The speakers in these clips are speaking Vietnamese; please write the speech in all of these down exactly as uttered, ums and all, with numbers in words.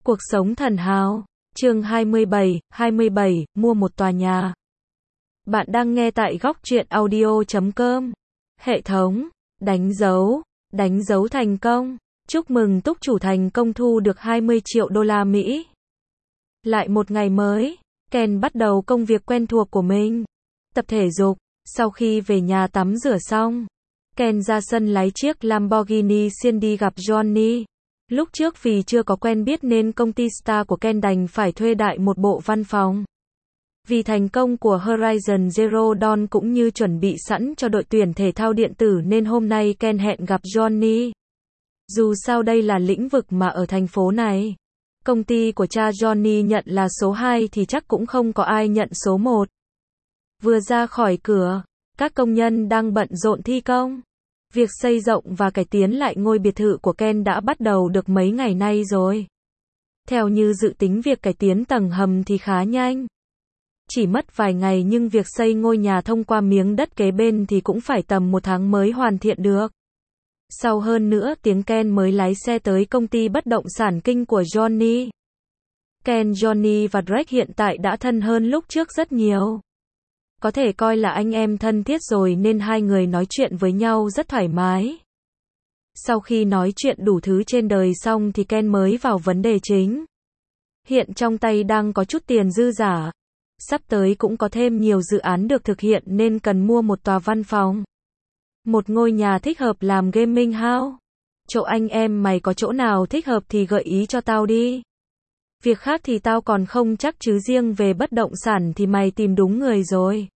Cuộc sống thần hào. Chương hai mươi bảy, hai mươi bảy, mua một tòa nhà. Bạn đang nghe tại góc truyện audio chấm com. Hệ thống, đánh dấu, đánh dấu thành công. Chúc mừng túc chủ thành công thu được hai mươi triệu đô la Mỹ. Lại một ngày mới, Ken bắt đầu công việc quen thuộc của mình. Tập thể dục. Sau khi về nhà tắm rửa xong, Ken ra sân lái chiếc Lamborghini Siena đi gặp Johnny. Lúc trước vì chưa có quen biết nên công ty Star của Ken đành phải thuê đại một bộ văn phòng. Vì thành công của Horizon Zero Dawn cũng như chuẩn bị sẵn cho đội tuyển thể thao điện tử nên hôm nay Ken hẹn gặp Johnny. Dù sao đây là lĩnh vực mà ở thành phố này, công ty của cha Johnny nhận là số hai thì chắc cũng không có ai nhận số một. Vừa ra khỏi cửa, các công nhân đang bận rộn thi công. Việc xây rộng và cải tiến lại ngôi biệt thự của Ken đã bắt đầu được mấy ngày nay rồi. Theo như dự tính việc cải tiến tầng hầm thì khá nhanh. Chỉ mất vài ngày nhưng việc xây ngôi nhà thông qua miếng đất kế bên thì cũng phải tầm một tháng mới hoàn thiện được. Sau hơn nữa tiếng Ken mới lái xe tới công ty bất động sản kinh của Johnny. Ken, Johnny và Drake hiện tại đã thân hơn lúc trước rất nhiều. Có thể coi là anh em thân thiết rồi nên hai người nói chuyện với nhau rất thoải mái. Sau khi nói chuyện đủ thứ trên đời xong thì Ken mới vào vấn đề chính. Hiện trong tay đang có chút tiền dư giả. Sắp tới cũng có thêm nhiều dự án được thực hiện nên cần mua một tòa văn phòng. Một ngôi nhà thích hợp làm gaming house. Chỗ anh em mày có chỗ nào thích hợp thì gợi ý cho tao đi. Việc khác thì tao còn không chắc chứ riêng về bất động sản thì mày tìm đúng người rồi.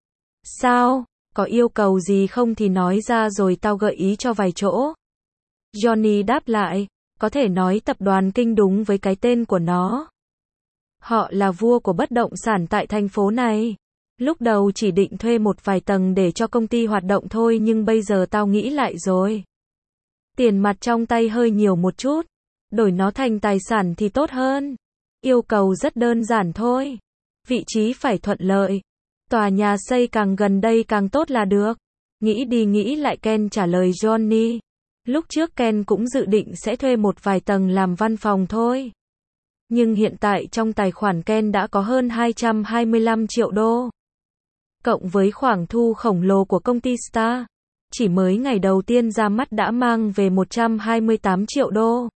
Sao? Có yêu cầu gì không thì nói ra rồi tao gợi ý cho vài chỗ. Johnny đáp lại, có thể nói tập đoàn kinh đúng với cái tên của nó. Họ là vua của bất động sản tại thành phố này. Lúc đầu chỉ định thuê một vài tầng để cho công ty hoạt động thôi nhưng bây giờ tao nghĩ lại rồi. Tiền mặt trong tay hơi nhiều một chút. Đổi nó thành tài sản thì tốt hơn. Yêu cầu rất đơn giản thôi. Vị trí phải thuận lợi. Tòa nhà xây càng gần đây càng tốt là được. Nghĩ đi nghĩ lại Ken trả lời Johnny. Lúc trước Ken cũng dự định sẽ thuê một vài tầng làm văn phòng thôi. Nhưng hiện tại trong tài khoản Ken đã có hơn hai trăm hai mươi lăm triệu đô. Cộng với khoản thu khổng lồ của công ty Star. Chỉ mới ngày đầu tiên ra mắt đã mang về một trăm hai mươi tám triệu đô.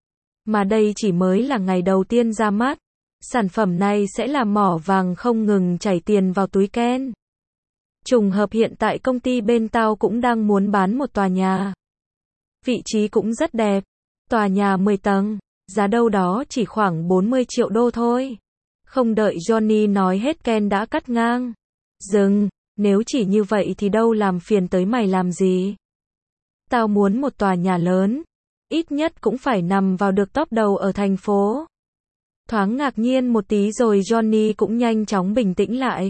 Mà đây chỉ mới là ngày đầu tiên ra mắt. Sản phẩm này sẽ là mỏ vàng không ngừng chảy tiền vào túi Ken. Trùng hợp hiện tại công ty bên tao cũng đang muốn bán một tòa nhà. Vị trí cũng rất đẹp. Tòa nhà mười tầng, giá đâu đó chỉ khoảng bốn mươi triệu đô thôi. Không đợi Johnny nói hết Ken đã cắt ngang. Dừng, nếu chỉ như vậy thì đâu làm phiền tới mày làm gì. Tao muốn một tòa nhà lớn. Ít nhất cũng phải nằm vào được top đầu ở thành phố. Thoáng ngạc nhiên một tí rồi Johnny cũng nhanh chóng bình tĩnh lại.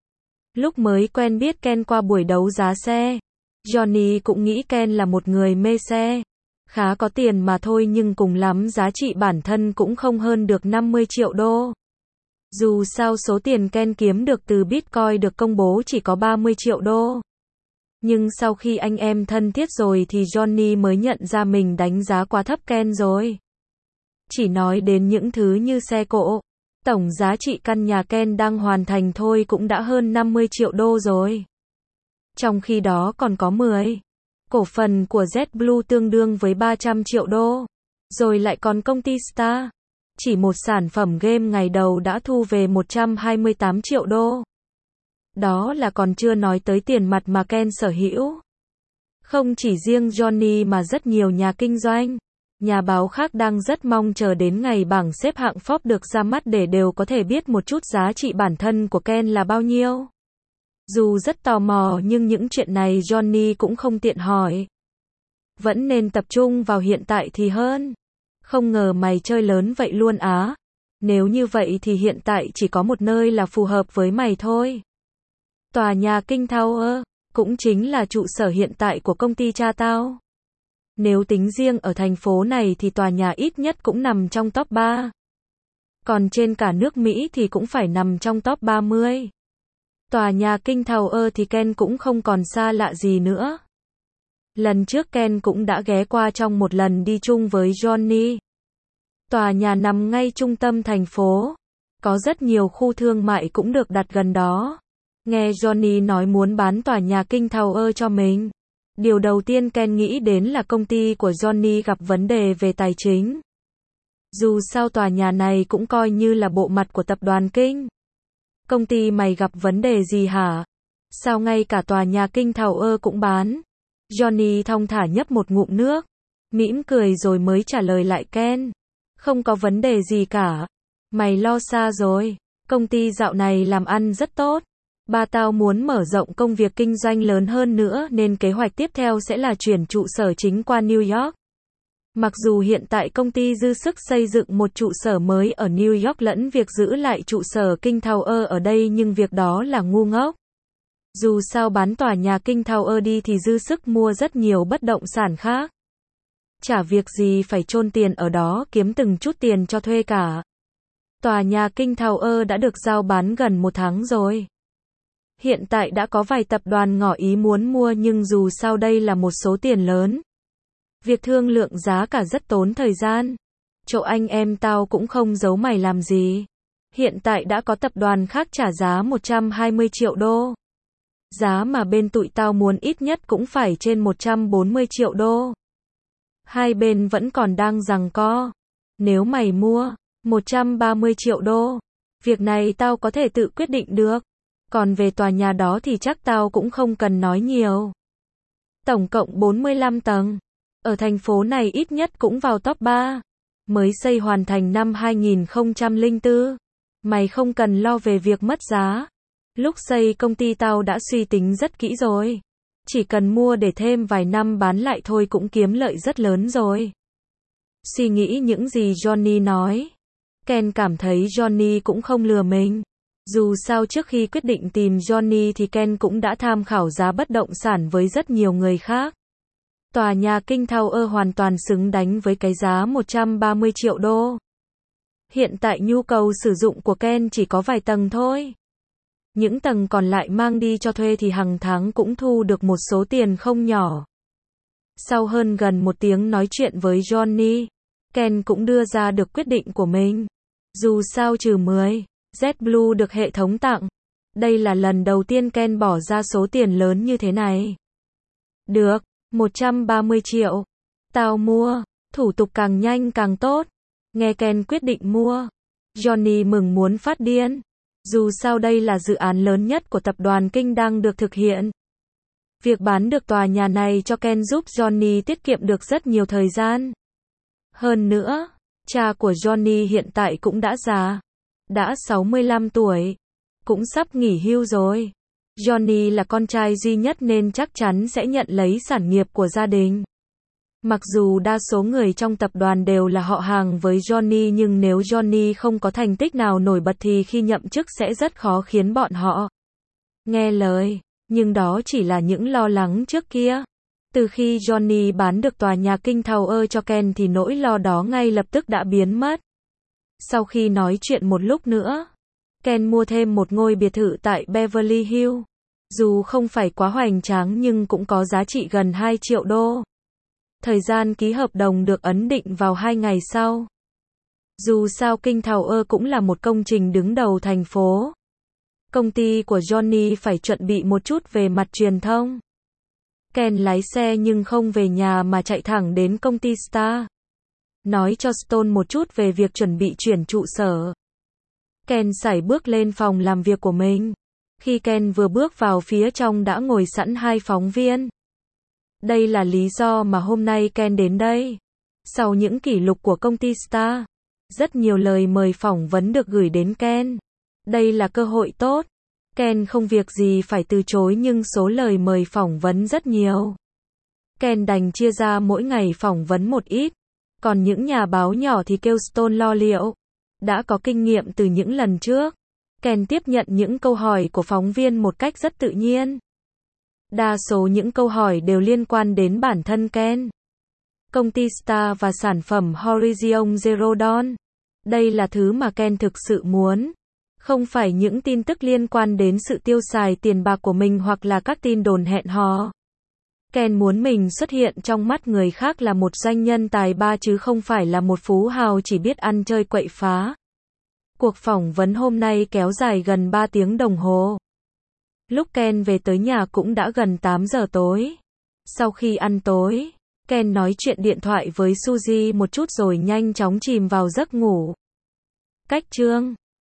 Lúc mới quen biết Ken qua buổi đấu giá xe, Johnny cũng nghĩ Ken là một người mê xe. Khá có tiền mà thôi nhưng cùng lắm giá trị bản thân cũng không hơn được năm mươi triệu đô. Dù sao số tiền Ken kiếm được từ Bitcoin được công bố chỉ có ba mươi triệu đô. Nhưng sau khi anh em thân thiết rồi thì Johnny mới nhận ra mình đánh giá quá thấp Ken rồi. Chỉ nói đến những thứ như xe cộ, tổng giá trị căn nhà Ken đang hoàn thành thôi cũng đã hơn năm mươi triệu đô rồi. Trong khi đó còn có mười cổ phần của JetBlue tương đương với ba trăm triệu đô. Rồi lại còn công ty Star. Chỉ một sản phẩm game ngày đầu đã thu về một trăm hai mươi tám triệu đô. Đó là còn chưa nói tới tiền mặt mà Ken sở hữu. Không chỉ riêng Johnny mà rất nhiều nhà kinh doanh, nhà báo khác đang rất mong chờ đến ngày bảng xếp hạng Forbes được ra mắt để đều có thể biết một chút giá trị bản thân của Ken là bao nhiêu. Dù rất tò mò nhưng những chuyện này Johnny cũng không tiện hỏi. Vẫn nên tập trung vào hiện tại thì hơn. Không ngờ mày chơi lớn vậy luôn á. Nếu như vậy thì hiện tại chỉ có một nơi là phù hợp với mày thôi. Tòa nhà King Tower, cũng chính là trụ sở hiện tại của công ty cha tao. Nếu tính riêng ở thành phố này thì tòa nhà ít nhất cũng nằm trong top ba. Còn trên cả nước Mỹ thì cũng phải nằm trong top ba mươi. Tòa nhà King Tower thì Ken cũng không còn xa lạ gì nữa. Lần trước Ken cũng đã ghé qua trong một lần đi chung với Johnny. Tòa nhà nằm ngay trung tâm thành phố. Có rất nhiều khu thương mại cũng được đặt gần đó. Nghe Johnny nói muốn bán tòa nhà King Tower cho mình. Điều đầu tiên Ken nghĩ đến là công ty của Johnny gặp vấn đề về tài chính. Dù sao tòa nhà này cũng coi như là bộ mặt của tập đoàn King. Công ty mày gặp vấn đề gì hả? Sao ngay cả tòa nhà King Tower cũng bán? Johnny thong thả nhấp một ngụm nước, mỉm cười rồi mới trả lời lại Ken. Không có vấn đề gì cả. Mày lo xa rồi. Công ty dạo này làm ăn rất tốt. Ba tao muốn mở rộng công việc kinh doanh lớn hơn nữa nên kế hoạch tiếp theo sẽ là chuyển trụ sở chính qua New York. Mặc dù hiện tại công ty dư sức xây dựng một trụ sở mới ở New York lẫn việc giữ lại trụ sở King Tower ở đây nhưng việc đó là ngu ngốc. Dù sao bán tòa nhà King Tower đi thì dư sức mua rất nhiều bất động sản khác. Chả việc gì phải chôn tiền ở đó kiếm từng chút tiền cho thuê cả. Tòa nhà King Tower đã được giao bán gần một tháng rồi. Hiện tại đã có vài tập đoàn ngỏ ý muốn mua nhưng dù sao đây là một số tiền lớn. Việc thương lượng giá cả rất tốn thời gian. Chỗ anh em tao cũng không giấu mày làm gì. Hiện tại đã có tập đoàn khác trả giá một trăm hai mươi triệu đô. Giá mà bên tụi tao muốn ít nhất cũng phải trên một trăm bốn mươi triệu đô. Hai bên vẫn còn đang giằng co. Nếu mày mua một trăm ba mươi triệu đô, việc này tao có thể tự quyết định được. Còn về tòa nhà đó thì chắc tao cũng không cần nói nhiều. Tổng cộng bốn mươi lăm tầng. Ở thành phố này ít nhất cũng vào top ba. Mới xây hoàn thành năm hai nghìn không trăm lẻ bốn. Mày không cần lo về việc mất giá. Lúc xây công ty tao đã suy tính rất kỹ rồi. Chỉ cần mua để thêm vài năm bán lại thôi cũng kiếm lợi rất lớn rồi. Suy nghĩ những gì Johnny nói. Ken cảm thấy Johnny cũng không lừa mình. Dù sao trước khi quyết định tìm Johnny thì Ken cũng đã tham khảo giá bất động sản với rất nhiều người khác. Tòa nhà King Tower hoàn toàn xứng đánh với cái giá một trăm ba mươi triệu đô. Hiện tại nhu cầu sử dụng của Ken chỉ có vài tầng thôi. Những tầng còn lại mang đi cho thuê thì hàng tháng cũng thu được một số tiền không nhỏ. Sau hơn gần một tiếng nói chuyện với Johnny, Ken cũng đưa ra được quyết định của mình. Dù sao trừ mười, JetBlue được hệ thống tặng. Đây là lần đầu tiên Ken bỏ ra số tiền lớn như thế này. Được, một trăm ba mươi triệu. Tao mua, thủ tục càng nhanh càng tốt. Nghe Ken quyết định mua, Johnny mừng muốn phát điên. Dù sao đây là dự án lớn nhất của tập đoàn King đang được thực hiện. Việc bán được tòa nhà này cho Ken giúp Johnny tiết kiệm được rất nhiều thời gian. Hơn nữa, cha của Johnny hiện tại cũng đã già. Đã sáu mươi lăm tuổi. Cũng sắp nghỉ hưu rồi. Johnny là con trai duy nhất nên chắc chắn sẽ nhận lấy sản nghiệp của gia đình. Mặc dù đa số người trong tập đoàn đều là họ hàng với Johnny nhưng nếu Johnny không có thành tích nào nổi bật thì khi nhậm chức sẽ rất khó khiến bọn họ nghe lời. Nhưng đó chỉ là những lo lắng trước kia. Từ khi Johnny bán được tòa nhà King Tower cho Ken thì nỗi lo đó ngay lập tức đã biến mất. Sau khi nói chuyện một lúc nữa, Ken mua thêm một ngôi biệt thự tại Beverly Hills. Dù không phải quá hoành tráng nhưng cũng có giá trị gần hai triệu đô. Thời gian ký hợp đồng được ấn định vào hai ngày sau. Dù sao King Tower cũng là một công trình đứng đầu thành phố. Công ty của Johnny phải chuẩn bị một chút về mặt truyền thông. Ken lái xe nhưng không về nhà mà chạy thẳng đến công ty Star. Nói cho Stone một chút về việc chuẩn bị chuyển trụ sở. Ken sải bước lên phòng làm việc của mình. Khi Ken vừa bước vào phía trong đã ngồi sẵn hai phóng viên. Đây là lý do mà hôm nay Ken đến đây. Sau những kỷ lục của công ty Star, rất nhiều lời mời phỏng vấn được gửi đến Ken. Đây là cơ hội tốt. Ken không việc gì phải từ chối nhưng số lời mời phỏng vấn rất nhiều. Ken đành chia ra mỗi ngày phỏng vấn một ít. Còn những nhà báo nhỏ thì kêu Stone lo liệu. Đã có kinh nghiệm từ những lần trước. Ken tiếp nhận những câu hỏi của phóng viên một cách rất tự nhiên. Đa số những câu hỏi đều liên quan đến bản thân Ken, công ty Star và sản phẩm Horizon Zero Dawn. Đây là thứ mà Ken thực sự muốn. Không phải những tin tức liên quan đến sự tiêu xài tiền bạc của mình hoặc là các tin đồn hẹn hò. Ken muốn mình xuất hiện trong mắt người khác là một doanh nhân tài ba chứ không phải là một phú hào chỉ biết ăn chơi quậy phá. Cuộc phỏng vấn hôm nay kéo dài gần ba tiếng đồng hồ. Lúc Ken về tới nhà cũng đã gần tám giờ tối. Sau khi ăn tối, Ken nói chuyện điện thoại với Suzy một chút rồi nhanh chóng chìm vào giấc ngủ. Cách chương